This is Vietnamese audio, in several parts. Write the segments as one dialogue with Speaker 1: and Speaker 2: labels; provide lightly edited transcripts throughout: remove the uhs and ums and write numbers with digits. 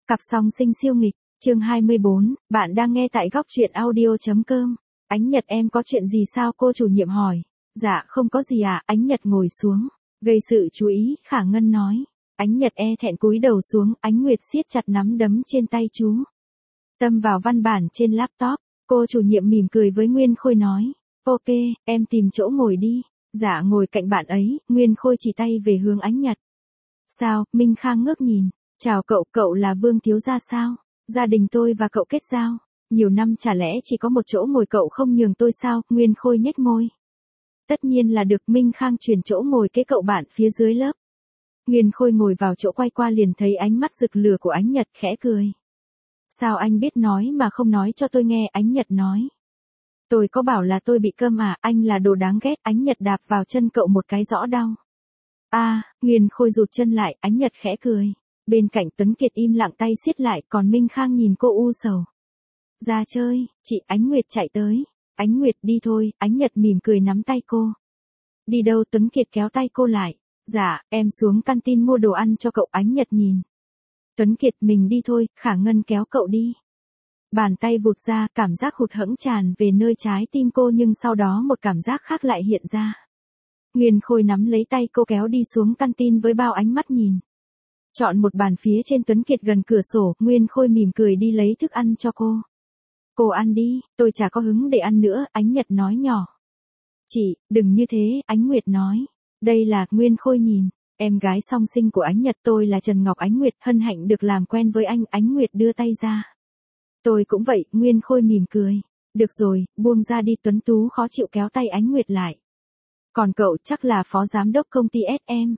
Speaker 1: Cặp song sinh siêu nghịch, chương 24, bạn đang nghe tại góc truyện audio.com. Ánh Nhật em có chuyện gì sao cô chủ nhiệm hỏi. Dạ không có gì ạ, Ánh Nhật ngồi xuống. Gây sự chú ý, Khả Ngân nói. Ánh Nhật thẹn cúi đầu xuống, Ánh Nguyệt siết chặt nắm đấm trên tay chú. Tâm vào văn bản trên laptop, cô chủ nhiệm mỉm cười với Nguyên Khôi nói. Ok, em tìm chỗ ngồi đi. Dạ ngồi cạnh bạn ấy, Nguyên Khôi chỉ tay về hướng Ánh Nhật. Sao, Minh Khang ngước nhìn. Chào cậu, cậu là Vương thiếu gia sao? Gia đình tôi và cậu kết giao. Nhiều năm chả lẽ chỉ có một chỗ ngồi cậu không nhường tôi sao? Nguyên Khôi nhếch môi. Tất nhiên là được. Minh Khang chuyển chỗ ngồi kế cậu bạn phía dưới lớp. Nguyên Khôi ngồi vào chỗ quay qua liền thấy ánh mắt rực lửa của Ánh Nhật khẽ cười. Sao anh biết nói mà không nói cho tôi nghe? Ánh Nhật nói. Tôi có bảo là tôi bị câm à, anh là đồ đáng ghét. Ánh Nhật đạp vào chân cậu một cái rõ đau. Nguyên Khôi rụt chân lại, Ánh Nhật khẽ cười. Bên cạnh Tuấn Kiệt im lặng tay siết lại, còn Minh Khang nhìn cô u sầu. Ra chơi, chị. Ánh Nguyệt chạy tới. Ánh Nguyệt đi thôi. Ánh Nhật mỉm cười nắm tay cô. Đi đâu? Tuấn Kiệt kéo tay cô lại. Dạ, em xuống canteen mua đồ ăn cho cậu. Ánh Nhật nhìn. Tuấn Kiệt mình đi thôi. Khả Ngân kéo cậu đi. Bàn tay vụt ra, cảm giác hụt hẫng tràn về nơi trái tim cô nhưng sau đó một cảm giác khác lại hiện ra. Nguyên Khôi nắm lấy tay cô kéo đi xuống canteen với bao ánh mắt nhìn. Chọn một bàn phía trên. Tuấn Kiệt gần cửa sổ, Nguyên Khôi mỉm cười đi lấy thức ăn cho cô. Cô ăn đi, tôi chả có hứng để ăn nữa, Ánh Nhật nói nhỏ. Chị, đừng như thế, Ánh Nguyệt nói. Đây là, Nguyên Khôi nhìn, em gái song sinh của Ánh Nhật, tôi là Trần Ngọc Ánh Nguyệt, hân hạnh được làm quen với anh. Ánh Nguyệt đưa tay ra. Tôi cũng vậy, Nguyên Khôi mỉm cười. Được rồi, buông ra đi. Tuấn Tú khó chịu kéo tay Ánh Nguyệt lại. Còn cậu chắc là phó giám đốc công ty SM.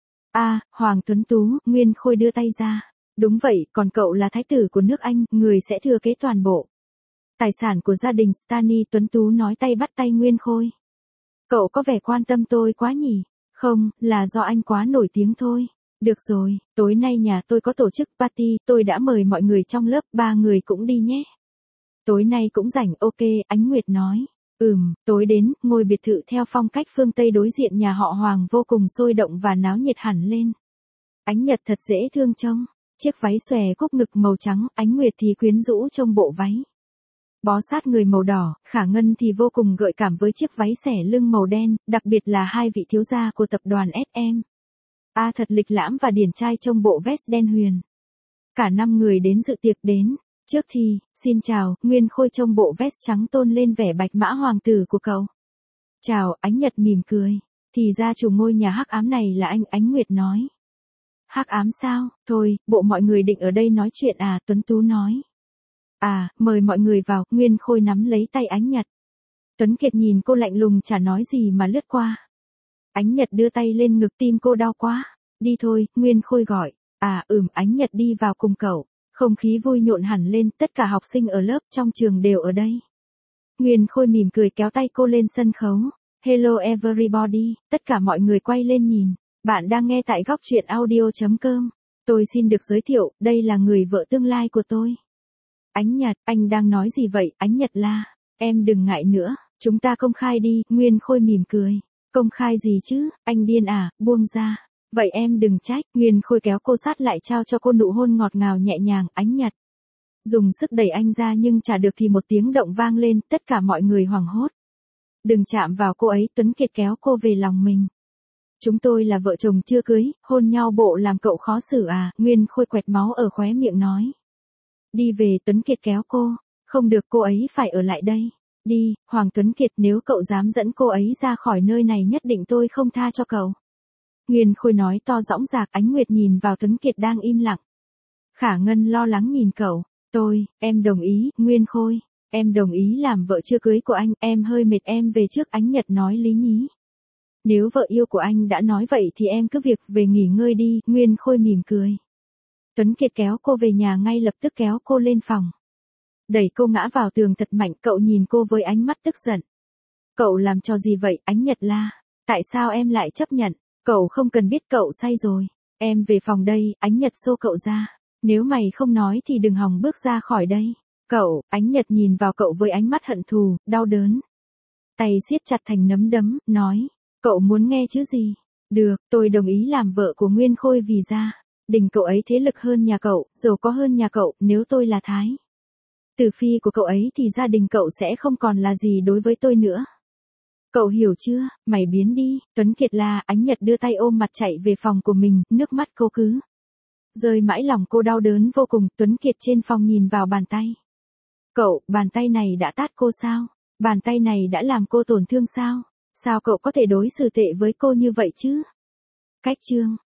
Speaker 1: Hoàng Tuấn Tú. Nguyên Khôi đưa tay ra. Đúng vậy, còn cậu là thái tử của nước Anh, người sẽ thừa kế toàn bộ tài sản của gia đình Stanley. Tuấn Tú nói tay bắt tay Nguyên Khôi. Cậu có vẻ quan tâm tôi quá nhỉ? Không, là do anh quá nổi tiếng thôi. Được rồi, tối nay nhà tôi có tổ chức party, tôi đã mời mọi người trong lớp, 3 người cũng đi nhé. Tối nay cũng rảnh. Ok, Ánh Nguyệt nói. Tối đến, ngôi biệt thự theo phong cách phương Tây đối diện nhà họ Hoàng vô cùng sôi động và náo nhiệt hẳn lên. Ánh Nhật thật dễ thương trông. Chiếc váy xòe cúc ngực màu trắng, Ánh Nguyệt thì quyến rũ trong bộ váy bó sát người màu đỏ, Khả Ngân thì vô cùng gợi cảm với chiếc váy xẻ lưng màu đen, đặc biệt là hai vị thiếu gia của tập đoàn SM. Thật lịch lãm và điển trai trong bộ vest đen huyền. Cả 5 người đến dự tiệc đến. Trước thì, xin chào, Nguyên Khôi trong bộ vest trắng tôn lên vẻ bạch mã hoàng tử của cậu. Chào, Ánh Nhật mỉm cười. Thì ra chủ ngôi nhà hắc ám này là anh. Ánh Nguyệt nói. Hắc ám sao? Thôi, bộ mọi người định ở đây nói chuyện à? Tuấn Tú nói. Mời mọi người vào. Nguyên Khôi nắm lấy tay Ánh Nhật. Tuấn Kiệt nhìn cô lạnh lùng chả nói gì mà lướt qua. Ánh Nhật đưa tay lên ngực, tim cô đau quá. Đi thôi, Nguyên Khôi gọi. Ánh Nhật đi vào cùng cậu. Không khí vui nhộn hẳn lên, tất cả học sinh ở lớp trong trường đều ở đây. Nguyên Khôi mỉm cười kéo tay cô lên sân khấu. Hello everybody, tất cả mọi người quay lên nhìn. Bạn đang nghe tại góc truyện audio.com. Tôi xin được giới thiệu, đây là người vợ tương lai của tôi. Ánh Nhật, anh đang nói gì vậy? Ánh Nhật la. Em đừng ngại nữa, chúng ta công khai đi. Nguyên Khôi mỉm cười. Công khai gì chứ, anh điên à, buông ra. Vậy em đừng trách. Nguyên Khôi kéo cô sát lại trao cho cô nụ hôn ngọt ngào nhẹ nhàng. Ánh Nhật dùng sức đẩy anh ra nhưng chả được thì một tiếng động vang lên, tất cả mọi người hoảng hốt. Đừng chạm vào cô ấy. Tuấn Kiệt kéo cô về lòng mình. Chúng tôi là vợ chồng chưa cưới, hôn nhau bộ làm cậu khó xử à? Nguyên Khôi quẹt máu ở khóe miệng nói. Đi về. Tuấn Kiệt kéo cô. Không được, cô ấy phải ở lại đây. Đi, Hoàng Tuấn Kiệt, nếu cậu dám dẫn cô ấy ra khỏi nơi này nhất định tôi không tha cho cậu. Nguyên Khôi nói to dõng dạc. Ánh Nguyệt nhìn vào Tuấn Kiệt đang im lặng. Khả Ngân lo lắng nhìn cậu. Em đồng ý. Nguyên Khôi, em đồng ý làm vợ chưa cưới của anh, em hơi mệt, em về trước. Ánh Nhật nói lý nhí. Nếu vợ yêu của anh đã nói vậy thì em cứ việc về nghỉ ngơi đi. Nguyên Khôi mỉm cười. Tuấn Kiệt kéo cô về nhà ngay lập tức, kéo cô lên phòng. Đẩy cô ngã vào tường thật mạnh. Cậu nhìn cô với ánh mắt tức giận. Cậu làm trò gì vậy? Ánh Nhật la. Tại sao em lại chấp nhận? Cậu không cần biết, cậu say rồi. Em về phòng đây. Ánh Nhật xô cậu ra. Nếu mày không nói thì đừng hòng bước ra khỏi đây. Cậu. Ánh Nhật nhìn vào cậu với ánh mắt hận thù, đau đớn. Tay siết chặt thành nắm đấm, nói. Cậu muốn nghe chứ gì? Được, tôi đồng ý làm vợ của Nguyên Khôi vì ra. Đình cậu ấy thế lực hơn nhà cậu, giàu có hơn nhà cậu, nếu tôi là Thái tử phi của cậu ấy thì gia đình cậu sẽ không còn là gì đối với tôi nữa. Cậu hiểu chưa, mày biến đi, Tuấn Kiệt la. Ánh Nhật đưa tay ôm mặt chạy về phòng của mình, nước mắt cô cứ rơi mãi, lòng cô đau đớn vô cùng. Tuấn Kiệt trên phòng nhìn vào bàn tay. Cậu, bàn tay này đã tát cô sao? Bàn tay này đã làm cô tổn thương sao? Sao cậu có thể đối xử tệ với cô như vậy chứ? Cách chương